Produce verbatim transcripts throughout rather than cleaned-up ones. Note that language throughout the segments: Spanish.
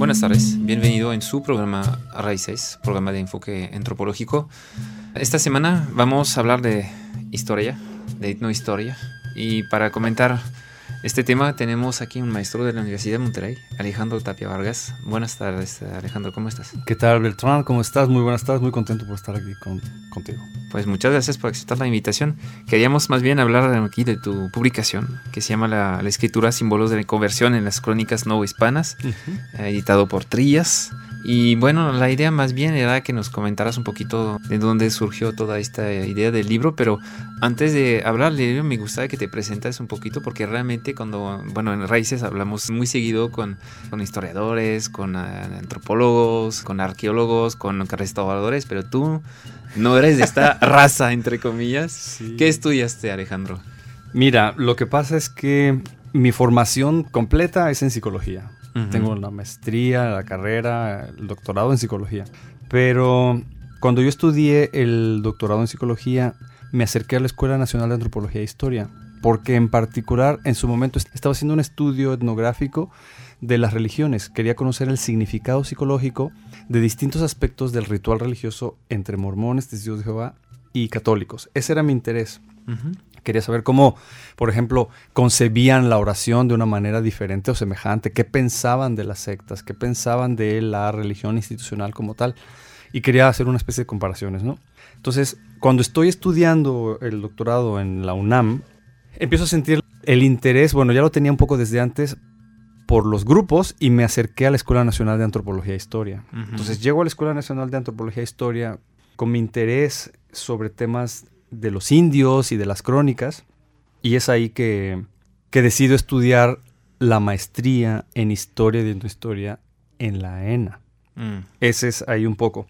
Buenas tardes, bienvenido en su programa Raíces, programa de enfoque antropológico. Esta semana vamos a hablar de historia, de etnohistoria, y para comentar este tema tenemos aquí un maestro de la Universidad de Monterrey, Alejandro Tapia Vargas. Buenas tardes, Alejandro, ¿cómo estás? ¿Qué tal, Beltrán? ¿Cómo estás? Muy buenas tardes, muy contento por estar aquí con, contigo. Pues muchas gracias por aceptar la invitación. Queríamos más bien hablar aquí de tu publicación, que se llama La, la escritura Símbolos de la Conversión en las Crónicas No Hispanas, uh-huh. eh, editado por Trillas. Y bueno, la idea más bien era que nos comentaras un poquito de dónde surgió toda esta idea del libro, pero antes de hablar del libro me gustaría que te presentes un poquito, porque realmente cuando, bueno, en Raíces hablamos muy seguido con, con historiadores, con uh, antropólogos, con arqueólogos, con restauradores, pero tú no eres de esta raza, entre comillas. Sí. ¿Qué estudiaste, Alejandro? Mira, lo que pasa es que mi formación completa es en psicología. Uh-huh. Tengo la maestría, la carrera, el doctorado en psicología. Pero cuando yo estudié el doctorado en psicología, me acerqué a la Escuela Nacional de Antropología e Historia, porque en particular, en su momento, estaba haciendo un estudio etnográfico de las religiones. Quería conocer el significado psicológico de distintos aspectos del ritual religioso entre mormones, testigos de Jehová y católicos. Ese era mi interés. Uh-huh. Quería saber cómo, por ejemplo, concebían la oración de una manera diferente o semejante, qué pensaban de las sectas, qué pensaban de la religión institucional como tal, y quería hacer una especie de comparaciones, ¿no? Entonces, cuando estoy estudiando el doctorado en la UNAM, empiezo a sentir el interés, bueno, ya lo tenía un poco desde antes, por los grupos, y me acerqué a la Escuela Nacional de Antropología e Historia. Uh-huh. Entonces, llego a la Escuela Nacional de Antropología e Historia con mi interés sobre temas de los indios y de las crónicas, y es ahí que, que decido estudiar la maestría en Historia y Etnohistoria en la ENA. Mm. Ese es ahí un poco.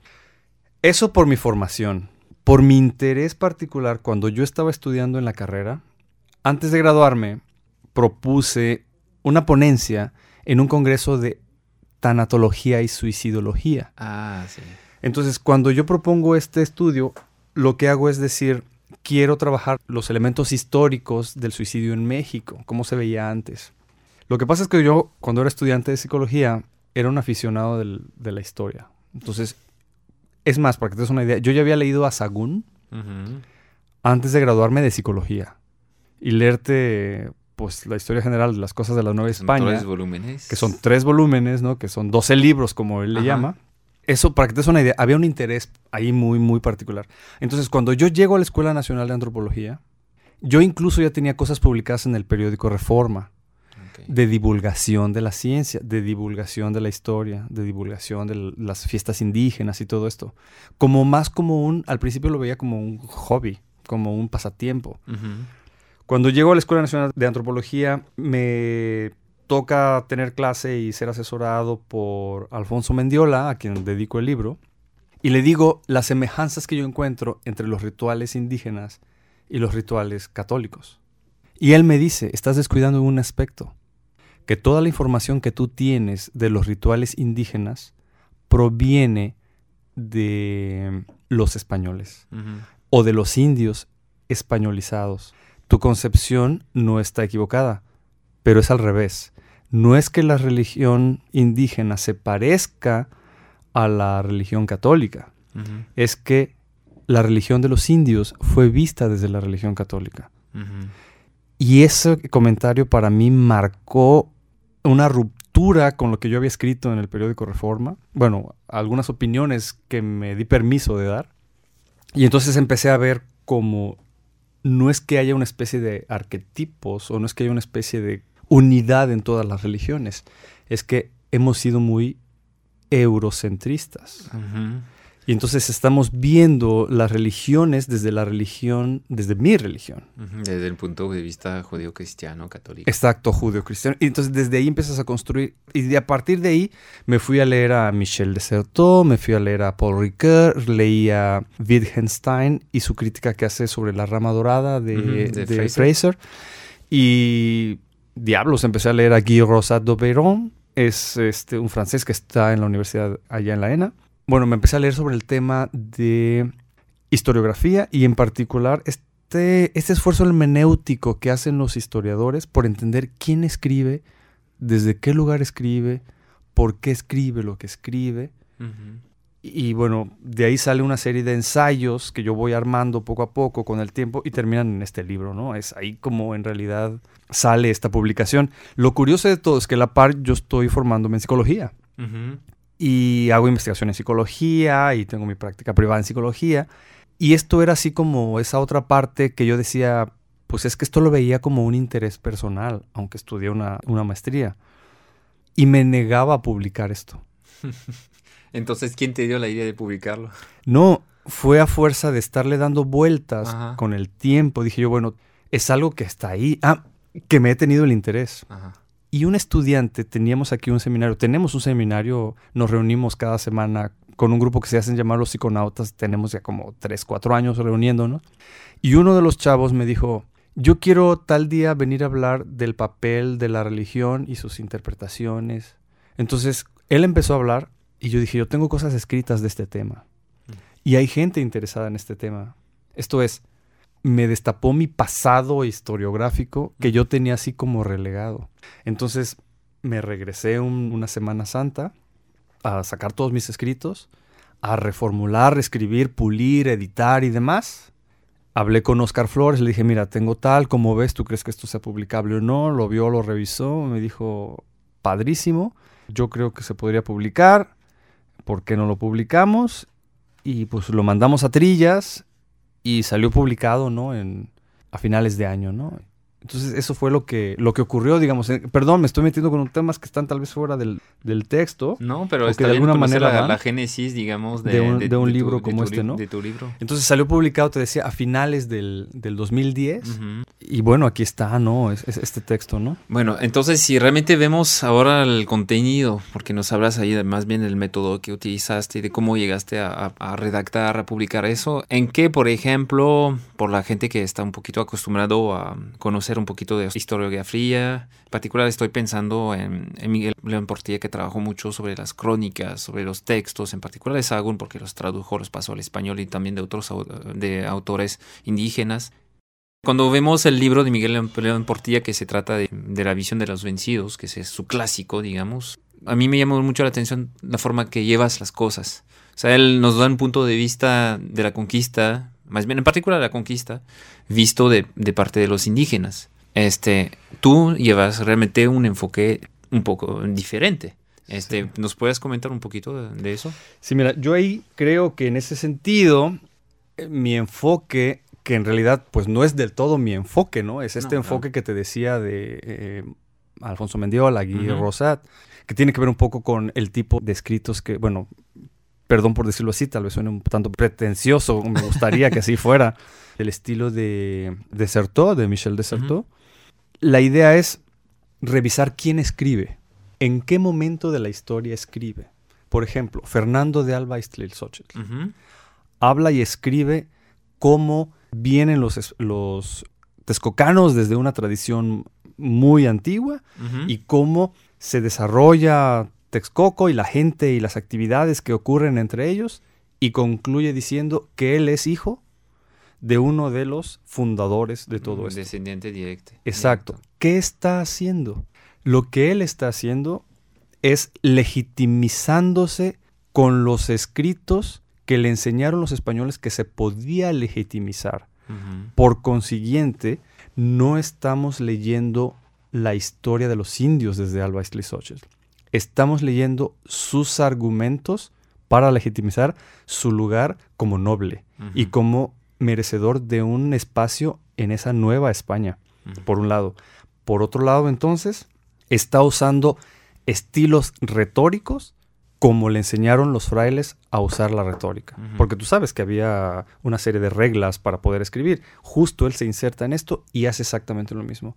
Eso por mi formación. Por mi interés particular, cuando yo estaba estudiando en la carrera, antes de graduarme, propuse una ponencia en un congreso de tanatología y suicidología. Ah, sí. Entonces, cuando yo propongo este estudio, lo que hago es decir, quiero trabajar los elementos históricos del suicidio en México, cómo se veía antes. Lo que pasa es que yo, cuando era estudiante de psicología, era un aficionado del, de la historia. Entonces, es más, para que te des una idea, yo ya había leído a Sagún uh-huh. antes de graduarme de psicología. Y leerte, pues, la historia general de las cosas de la Nueva España. Son tres volúmenes. Que son tres volúmenes, ¿no? Que son doce libros, como él le Ajá. llama. Eso, para que te des una idea, había un interés ahí muy, muy particular. Entonces, cuando yo llego a la Escuela Nacional de Antropología, yo incluso ya tenía cosas publicadas en el periódico Reforma, okay. de divulgación de la ciencia, de divulgación de la historia, de divulgación de l- las fiestas indígenas y todo esto. Como más como un, al principio lo veía como un hobby, como un pasatiempo. Uh-huh. Cuando llego a la Escuela Nacional de Antropología, me toca tener clase y ser asesorado por Alfonso Mendiola, a quien dedico el libro, y le digo las semejanzas que yo encuentro entre los rituales indígenas y los rituales católicos. Y él me dice, estás descuidando un aspecto, que toda la información que tú tienes de los rituales indígenas proviene de los españoles uh-huh. o de los indios españolizados. Tu concepción no está equivocada, pero es al revés. No es que la religión indígena se parezca a la religión católica. Uh-huh. Es que la religión de los indios fue vista desde la religión católica. Uh-huh. Y ese comentario para mí marcó una ruptura con lo que yo había escrito en el periódico Reforma. Bueno, algunas opiniones que me di permiso de dar. Y entonces empecé a ver como no es que haya una especie de arquetipos o no es que haya una especie de unidad en todas las religiones. Es que hemos sido muy eurocentristas. Uh-huh. Y entonces estamos viendo las religiones desde la religión, desde mi religión. Uh-huh. Desde el punto de vista judío-cristiano, católico. Exacto, judío-cristiano. Y entonces desde ahí empiezas a construir. Y de, a partir de ahí me fui a leer a Michel de Certeau, me fui a leer a Paul Ricoeur, leí a Wittgenstein y su crítica que hace sobre la rama dorada de, uh-huh. de, de Fraser. Fraser. Y diablos, empecé a leer a Guy Rosat d'Oberon, es este, un francés que está en la universidad allá en la ENA. Bueno, me empecé a leer sobre el tema de historiografía y en particular este, este esfuerzo hermenéutico que hacen los historiadores por entender quién escribe, desde qué lugar escribe, por qué escribe lo que escribe. Uh-huh. Y, y bueno, de ahí sale una serie de ensayos que yo voy armando poco a poco con el tiempo y terminan en este libro, ¿no? Es ahí como en realidad sale esta publicación. Lo curioso de todo es que a la par yo estoy formándome en psicología. Uh-huh. Y hago investigación en psicología y tengo mi práctica privada en psicología. Y esto era así como esa otra parte que yo decía, pues es que esto lo veía como un interés personal, aunque estudié una, una maestría. Y me negaba a publicar esto. Entonces, ¿quién te dio la idea de publicarlo? No, fue a fuerza de estarle dando vueltas. Ajá. Con el tiempo. Dije yo, bueno, es algo que está ahí. Ah, que me he tenido el interés. Ajá. Y un estudiante, teníamos aquí un seminario, tenemos un seminario, nos reunimos cada semana con un grupo que se hacen llamar los psiconautas, tenemos ya como tres, cuatro años reuniéndonos. Y uno de los chavos me dijo, yo quiero tal día venir a hablar del papel de la religión y sus interpretaciones. Entonces, él empezó a hablar y yo dije, yo tengo cosas escritas de este tema. Y hay gente interesada en este tema. Esto es, me destapó mi pasado historiográfico que yo tenía así como relegado. Entonces me regresé un, una Semana Santa a sacar todos mis escritos, a reformular, reescribir, pulir, editar y demás. Hablé con Oscar Flores, le dije, mira, tengo tal, ¿cómo ves? ¿Tú crees que esto sea publicable o no? Lo vio, lo revisó, me dijo, padrísimo, yo creo que se podría publicar, ¿por qué no lo publicamos? Y pues lo mandamos a Trillas y salió publicado, ¿no? En, a finales de año, ¿no? Entonces eso fue lo que, lo que ocurrió, digamos. Eh, perdón, me estoy metiendo con temas que están tal vez fuera del, del texto. No, pero que está de bien alguna conocer manera la, la génesis, digamos, de, de un, de un de libro tu, como de tu, este, ¿no? De tu libro. Entonces salió publicado, te decía, a finales del, del dos mil diez. Uh-huh. Y bueno, aquí está, ¿no? Es, es este texto, ¿no? Bueno, entonces si realmente vemos ahora el contenido, porque nos hablas ahí de, más bien del método que utilizaste y de cómo llegaste a, a, a redactar, a publicar eso, ¿en qué, por ejemplo, por la gente que está un poquito acostumbrado a conocer un poquito de historiografía, en particular estoy pensando en, en Miguel León Portilla, que trabajó mucho sobre las crónicas, sobre los textos, en particular de Sahagún, porque los tradujo, los pasó al español y también de otros de autores indígenas. Cuando vemos el libro de Miguel León Portilla, que se trata de, de la visión de los vencidos, que es su clásico, digamos, a mí me llamó mucho la atención la forma que llevas las cosas. O sea, él nos da un punto de vista de la conquista, más bien en particular la conquista, visto de, de parte de los indígenas. Este, tú llevas realmente un enfoque un poco diferente. Este, sí. ¿Nos puedes comentar un poquito de, de eso? Sí, mira, yo ahí creo que en ese sentido, eh, mi enfoque, que en realidad pues no es del todo mi enfoque, ¿no? Es este no, enfoque no. que te decía de eh, Alfonso Mendiola, Guy uh-huh. Rosat, que tiene que ver un poco con el tipo de escritos que, bueno, perdón por decirlo así, tal vez suene un tanto pretencioso, me gustaría que así fuera, el estilo de Desserteaux, de Michel Desserteaux. Uh-huh. La idea es revisar quién escribe, en qué momento de la historia escribe. Por ejemplo, Fernando de Alba Ixtlilxóchitl uh-huh. habla y escribe cómo vienen los, los texcocanos desde una tradición muy antigua uh-huh. y cómo se desarrolla Texcoco y la gente y las actividades que ocurren entre ellos, y concluye diciendo que él es hijo de uno de los fundadores de todo esto. Descendiente directo. Exacto. Directo. ¿Qué está haciendo? Lo que él está haciendo es legitimizándose con los escritos que le enseñaron los españoles que se podía legitimizar. Uh-huh. Por consiguiente, no estamos leyendo la historia de los indios desde Alba Ixtlilxóchitl. Estamos leyendo sus argumentos para legitimizar su lugar como noble uh-huh. y como merecedor de un espacio en esa nueva España, uh-huh. por un lado. Por otro lado, entonces, está usando estilos retóricos como le enseñaron los frailes a usar la retórica. Uh-huh. Porque tú sabes que había una serie de reglas para poder escribir. Justo él se inserta en esto y hace exactamente lo mismo.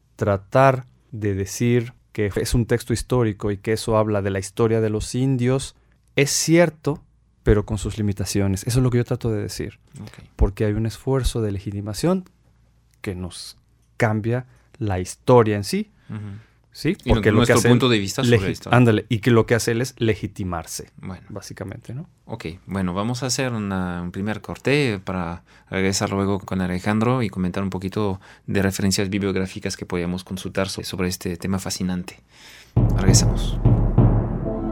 Tratar de decir que es un texto histórico y que eso habla de la historia de los indios, es cierto, pero con sus limitaciones. Eso es lo que yo trato de decir. Okay. Porque hay un esfuerzo de legitimación que nos cambia la historia en sí. Uh-huh. ¿Sí? Porque y lo nuestro que hace punto de vista sobre legi- esto. Ándale, y que lo que hace él es legitimarse, bueno. básicamente, ¿no? Ok, bueno, vamos a hacer una, un primer corte para regresar luego con Alejandro y comentar un poquito de referencias bibliográficas que podíamos consultar sobre, sobre este tema fascinante. Regresamos.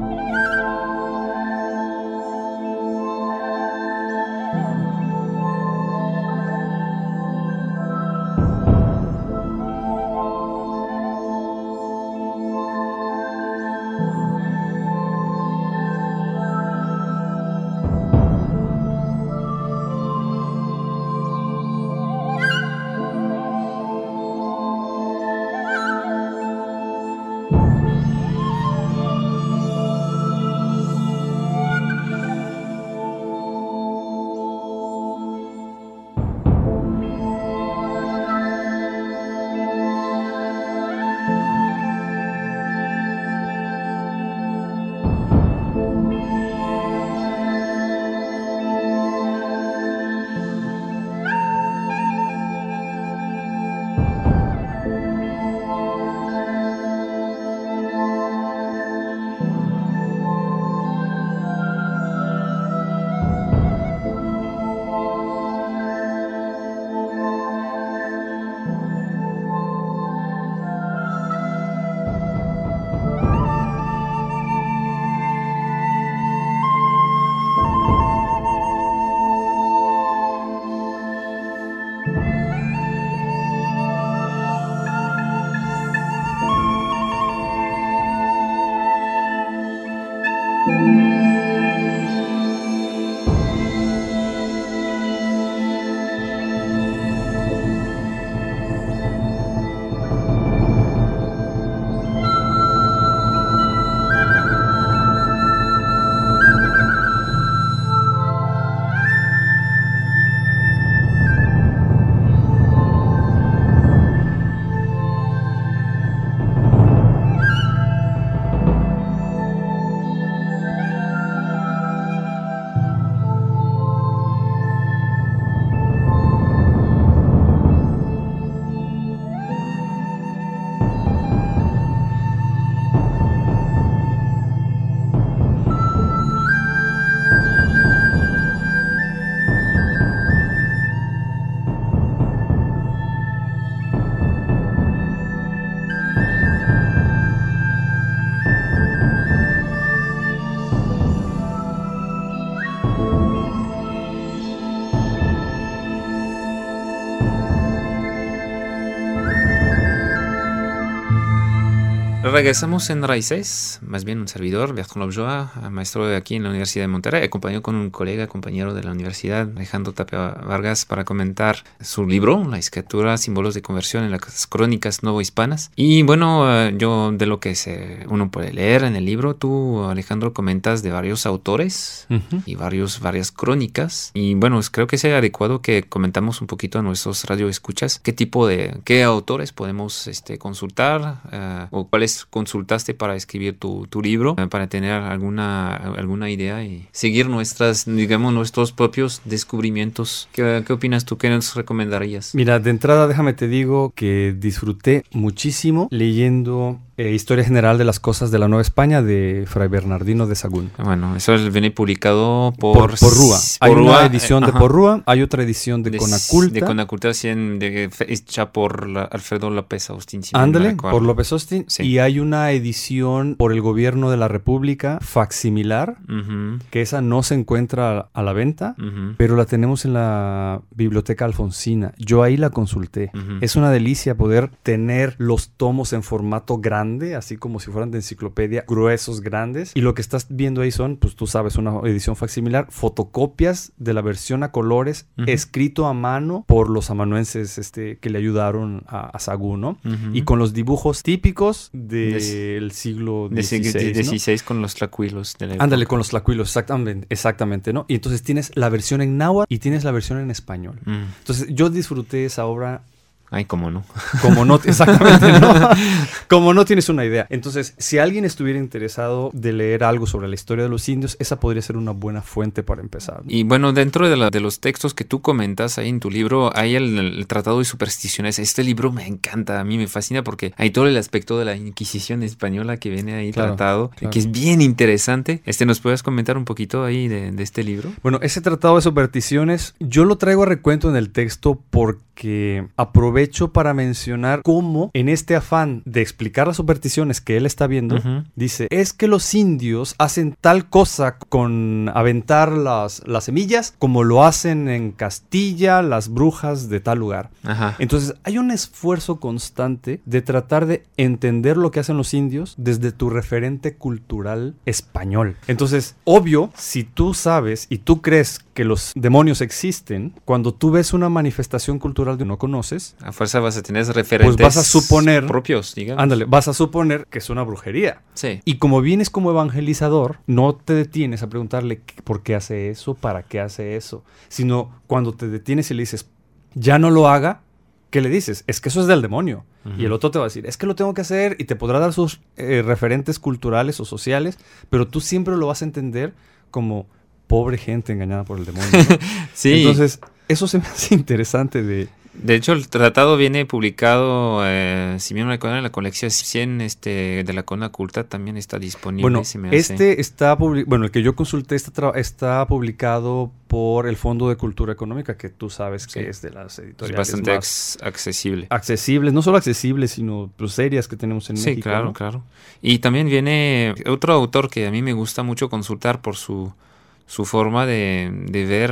regresamos en Raíces, más bien un servidor, Bertrand Lobjoa, maestro de aquí en la Universidad de Monterrey, acompañado con un colega, compañero de la universidad, Alejandro Tapia Vargas, para comentar su libro, La escritura, símbolos de conversión en las crónicas novohispanas. Y bueno, yo de lo que se, uno puede leer en el libro, tú, Alejandro, comentas de varios autores uh-huh. y varios, varias crónicas. Y bueno, creo que sea adecuado que comentamos un poquito a nuestros radioescuchas qué tipo de, qué autores podemos este, consultar uh, o cuáles consultaste para escribir tu, tu libro, uh, para tener alguna, alguna idea y seguir nuestras, digamos, nuestros propios descubrimientos. ¿Qué, qué opinas tú? ¿Qué nos recomendarías? Mira, de entrada déjame te digo que disfruté muchísimo leyendo eh, Historia General de las Cosas de la Nueva España de Fray Bernardino de Sahagún. Bueno, eso viene publicado por... Por, por Rúa. Hay por una Rúa, edición eh, de Por Rúa, hay otra edición de, de Conaculta. De Conaculta, de, hecha por la, Alfredo López Austin. Si Ándale, por López Austin. Sí. Y hay una edición por el Gobierno de la República, facsimilar, uh-huh. que esa no se encuentra a la venta, uh-huh. pero la tenemos en la Biblioteca Alfonsina. Yo ahí la consulté. Uh-huh. Es una delicia poder tener los tomos en formato grande, así como si fueran de enciclopedia, gruesos, grandes. Y lo que estás viendo ahí son, pues tú sabes, una edición facsimilar, fotocopias de la versión a colores, uh-huh. escrito a mano por los amanuenses este, que le ayudaron a, a Sahagún, ¿no? Uh-huh. Y con los dibujos típicos del de siglo dieciséis, dieciséis, ¿no? Con los tlacuilos de la época. Ándale, con los tlacuilos, exactamente, exactamente, ¿no? Y entonces tienes la versión en náhuatl y tienes la versión en español. Uh-huh. Entonces yo disfruté esa obra. Ay, cómo no. Como no, exactamente, ¿no? Como no tienes una idea. Entonces, si alguien estuviera interesado de leer algo sobre la historia de los indios, esa podría ser una buena fuente para empezar, ¿no? Y bueno, dentro de, la, de los textos que tú comentas ahí en tu libro, hay el, el Tratado de Supersticiones. Este libro me encanta, a mí me fascina porque hay todo el aspecto de la Inquisición española que viene ahí claro, tratado, claro. que es bien interesante. Este, ¿nos puedes comentar un poquito ahí de, de este libro? Bueno, ese Tratado de Supersticiones, yo lo traigo a recuento en el texto porque aprovecho para mencionar cómo en este afán de explicar las supersticiones que él está viendo, uh-huh. dice, es que los indios hacen tal cosa con aventar las, las semillas como lo hacen en Castilla las brujas de tal lugar. Uh-huh. Entonces hay un esfuerzo constante de tratar de entender lo que hacen los indios desde tu referente cultural español. Entonces, obvio, si tú sabes y tú crees que los demonios existen, cuando tú ves una manifestación cultural que no conoces, a fuerza vas a tener referentes pues vas a suponer, propios, digamos. Ándale, vas a suponer que es una brujería. Sí. Y como vienes como evangelizador, no te detienes a preguntarle por qué hace eso, para qué hace eso, sino cuando te detienes y le dices, ya no lo haga, ¿qué le dices? Es que eso es del demonio. Uh-huh. Y el otro te va a decir, es que lo tengo que hacer, y te podrá dar sus eh, referentes culturales o sociales, pero tú siempre lo vas a entender como pobre gente engañada por el demonio, ¿no? Sí. Entonces, eso se me hace interesante de... De hecho, el tratado viene publicado, eh, si bien no recuerdo, en la colección cien este, de la Conaculta también está disponible. Bueno, se me hace. este está publi- bueno, el que yo consulté está, tra- está publicado por el Fondo de Cultura Económica, que tú sabes que sí. es de las editoriales es bastante más ac- accesible. Accesibles, no solo accesibles, sino pues, serias que tenemos en sí, México. Sí, claro, ¿no? claro. Y también viene otro autor que a mí me gusta mucho consultar por su... su forma de, de ver,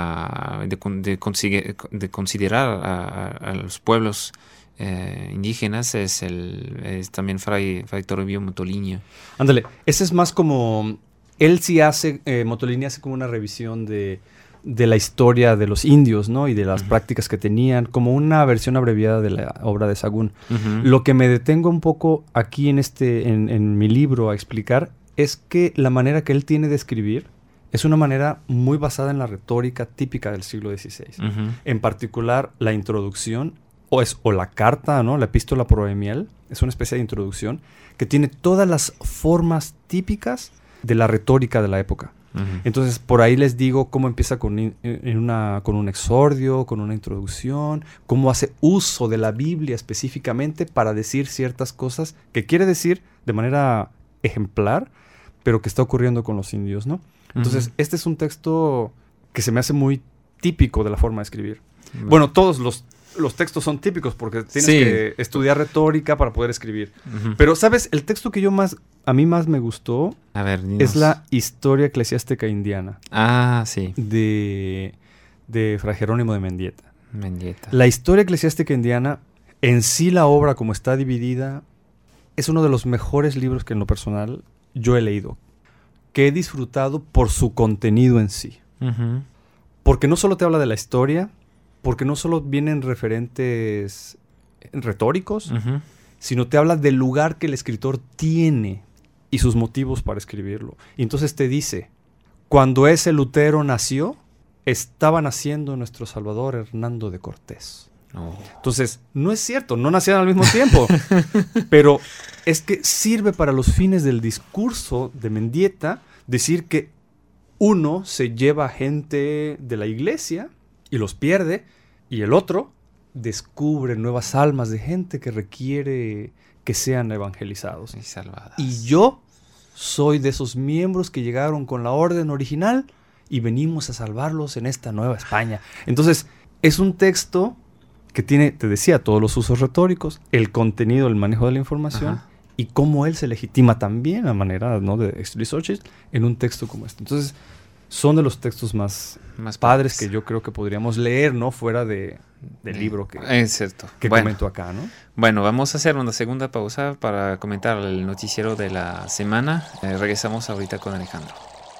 uh, de, de, consigue, de considerar a, a los pueblos eh, indígenas es, el, es también Fray, Fray Toribio Motolinia. Ándale, ese es más como, él sí hace, eh, Motolinia hace como una revisión de, de la historia de los indios, ¿no? Y de las uh-huh. prácticas que tenían, como una versión abreviada de la obra de Sahagún. Uh-huh. Lo que me detengo un poco aquí en, este, en, en mi libro a explicar es que la manera que él tiene de escribir es una manera muy basada en la retórica típica del siglo dieciséis. Uh-huh. En particular, la introducción, o, es, o la carta, ¿no? La epístola proemial, es una especie de introducción que tiene todas las formas típicas de la retórica de la época. Uh-huh. Entonces, por ahí les digo cómo empieza con, in, en una, con un exordio, con una introducción, cómo hace uso de la Biblia específicamente para decir ciertas cosas que quiere decir de manera ejemplar, pero que está ocurriendo con los indios, ¿no? Entonces, uh-huh. este es un texto que se me hace muy típico de la forma de escribir. Bueno, bueno todos los, los textos son típicos porque tienes sí. que estudiar retórica para poder escribir. Uh-huh. Pero, ¿sabes? El texto que yo más, a mí más me gustó a ver, es la Historia Eclesiástica Indiana. Ah, sí. De, de Fray Jerónimo de Mendieta. Mendieta. La Historia Eclesiástica Indiana, en sí la obra como está dividida, es uno de los mejores libros que en lo personal yo he leído, que he disfrutado por su contenido en sí. Uh-huh. Porque no solo te habla de la historia, porque no solo vienen referentes retóricos, uh-huh. sino te habla del lugar que el escritor tiene y sus motivos para escribirlo. Y entonces te dice, cuando ese Lutero nació, estaba naciendo nuestro Salvador Hernando de Cortés. Oh. Entonces, no es cierto, no nacían al mismo tiempo, pero es que sirve para los fines del discurso de Mendieta decir que uno se lleva gente de la iglesia y los pierde, y el otro descubre nuevas almas de gente que requiere que sean evangelizados. Y salvadas. Y yo soy de esos miembros que llegaron con la orden original y venimos a salvarlos en esta nueva España. Entonces, es un texto que tiene, te decía, todos los usos retóricos, el contenido, el manejo de la información, ajá, y cómo él se legitima también a manera, ¿no?, de Extresoches en un texto como este. Entonces, son de los textos más, más padres que yo creo que podríamos leer, ¿no?, fuera de, del libro que, es cierto. que bueno, comento acá, ¿no? Bueno, vamos a hacer una segunda pausa para comentar el noticiero de la semana. Eh, regresamos ahorita con Alejandro.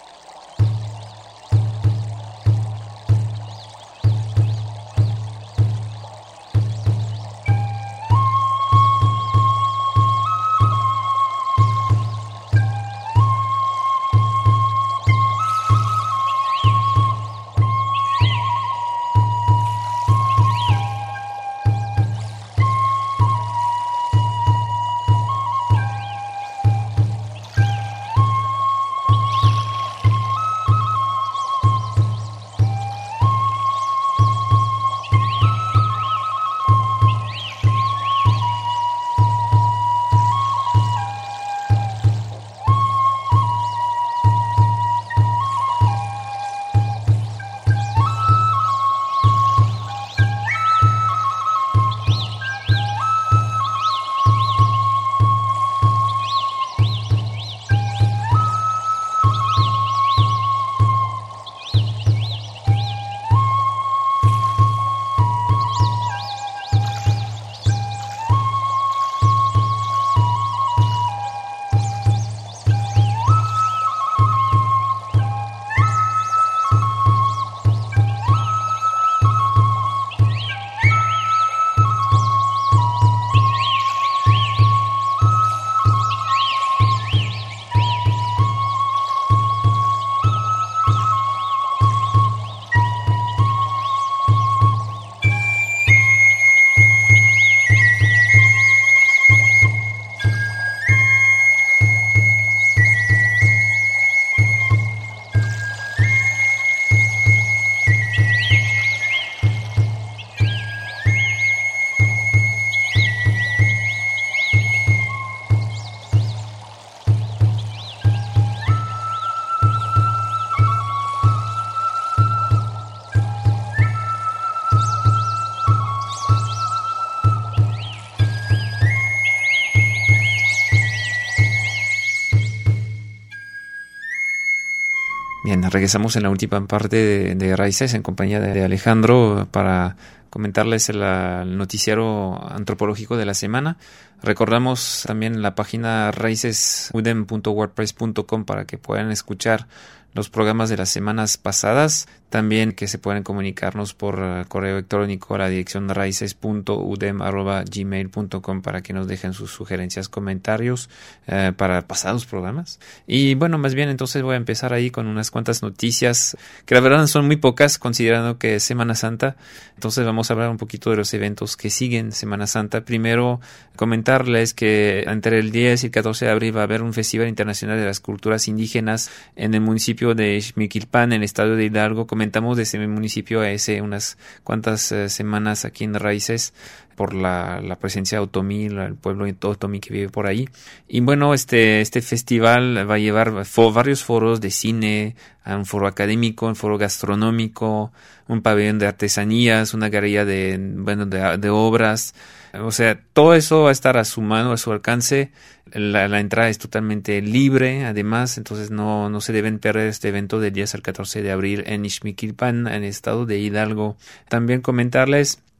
Bien, regresamos en la última parte de, de Raíces en compañía de, de Alejandro para comentarles el, el noticiero antropológico de la semana. Recordamos también la página raíces udem punto wordpress punto com para que puedan escuchar los programas de las semanas pasadas. También que se pueden comunicarnos por uh, correo electrónico a la dirección raíces punto udem arroba gmail punto com para que nos dejen sus sugerencias, comentarios uh, para pasados programas. Y bueno, más bien entonces voy a empezar ahí con unas cuantas noticias que la verdad son muy pocas considerando que es Semana Santa. Entonces vamos a hablar un poquito de los eventos que siguen Semana Santa. Primero, comentarles que entre el diez y el catorce de abril va a haber un Festival Internacional de las Culturas Indígenas en el municipio de Ixmiquilpan, en el estado de Hidalgo. Comentamos desde mi municipio hace unas cuantas uh, semanas aquí en Raíces por la, la presencia de Otomí, el pueblo Otomí que vive por ahí. Y bueno, este, este festival va a llevar fo- varios foros de cine, un foro académico, un foro gastronómico, un pabellón de artesanías, una galería de, bueno, de, de obras. O sea, todo eso va a estar a su mano, a su alcance. La, la entrada es totalmente libre, además, entonces no, no se deben perder este evento del diez al catorce de abril en Ixmiquilpan, en el estado de Hidalgo. También comentarles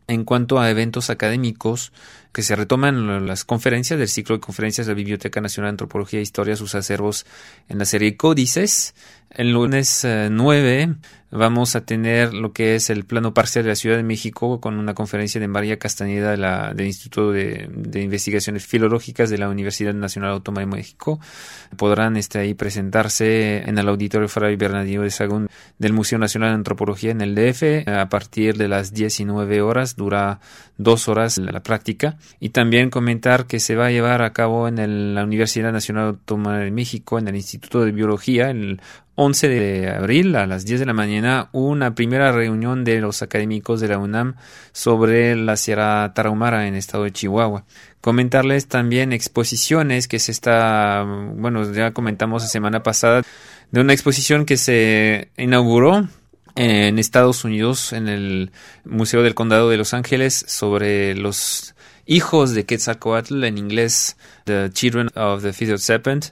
En cuanto a eventos académicos, que se retoman las conferencias del ciclo de conferencias de la Biblioteca Nacional de Antropología e Historia, sus acervos en la serie Códices. El lunes eh, nueve vamos a tener lo que es el plano parcial de la Ciudad de México con una conferencia de María Castañeda de la, del Instituto de, de Investigaciones Filológicas de la Universidad Nacional Autónoma de México. Podrán este, ahí presentarse en el Auditorio Fray Bernardino de Sahagún del Museo Nacional de Antropología en el D F a partir de las diecinueve horas. Dura dos horas la, la práctica. Y también comentar que se va a llevar a cabo en el, la Universidad Nacional Autónoma de México, en el Instituto de Biología, el once de abril a las diez de la mañana, una primera reunión de los académicos de la UNAM sobre la Sierra Tarahumara en el estado de Chihuahua. Comentarles también exposiciones que se está, bueno, ya comentamos la semana pasada, de una exposición que se inauguró en Estados Unidos, en el Museo del Condado de Los Ángeles, sobre los hijos de Quetzalcóatl, en inglés, The Children of the Feathered Serpent.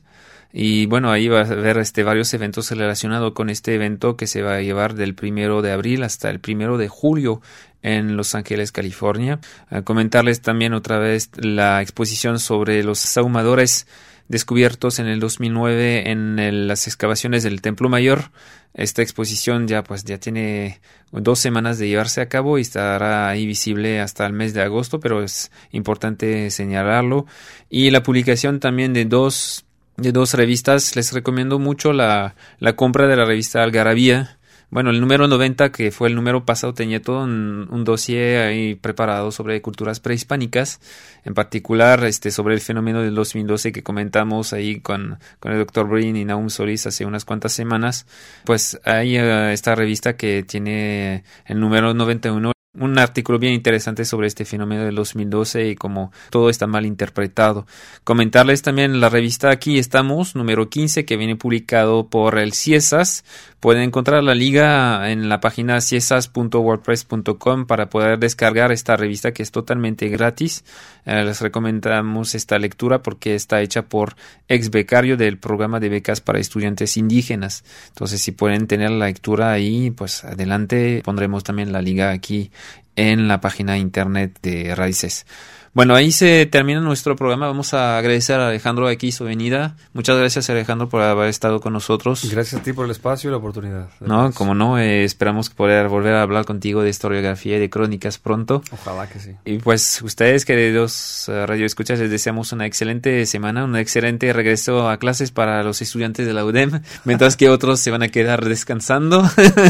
Y bueno, ahí va a haber este, varios eventos relacionados con este evento que se va a llevar del primero de abril hasta el primero de julio en Los Ángeles, California. A comentarles también otra vez la exposición sobre los ahumadores descubiertos en el dos mil nueve en el, las excavaciones del Templo Mayor. Esta exposición ya pues ya tiene dos semanas de llevarse a cabo y estará ahí visible hasta el mes de agosto, pero es importante señalarlo. Y la publicación también de dos de dos revistas. Les recomiendo mucho la, la compra de la revista Algarabía. Bueno, el número noventa, que fue el número pasado, tenía todo un, un dossier ahí preparado sobre culturas prehispánicas, en particular este sobre el fenómeno del dos mil doce que comentamos ahí con, con el doctor Brin y Nahum Solís hace unas cuantas semanas. Pues hay uh, esta revista que tiene el número noventa y uno, un artículo bien interesante sobre este fenómeno del dos mil doce y cómo todo está mal interpretado. Comentarles también la revista Aquí Estamos, número quince, que viene publicado por el CIESAS. Pueden encontrar la liga en la página ciesas punto wordpress punto com para poder descargar esta revista, que es totalmente gratis. Eh, les recomendamos esta lectura porque está hecha por ex becario del programa de becas para estudiantes indígenas. Entonces, si pueden tener la lectura ahí, pues adelante. Pondremos también la liga aquí en la página internet de Raíces. Bueno, ahí se termina nuestro programa. Vamos a agradecer a Alejandro aquí su venida. Muchas gracias, Alejandro, por haber estado con nosotros. Gracias a ti por el espacio y la oportunidad. No, como no, eh, esperamos poder volver a hablar contigo de historiografía y de crónicas pronto. Ojalá que sí. Y pues ustedes, queridos uh, radioescuchas, les deseamos una excelente semana, un excelente regreso a clases para los estudiantes de la U D E M, mientras que otros se van a quedar descansando.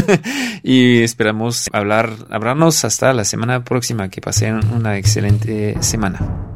Y esperamos hablar, hablarnos hasta la semana próxima. Que pasen una excelente semana.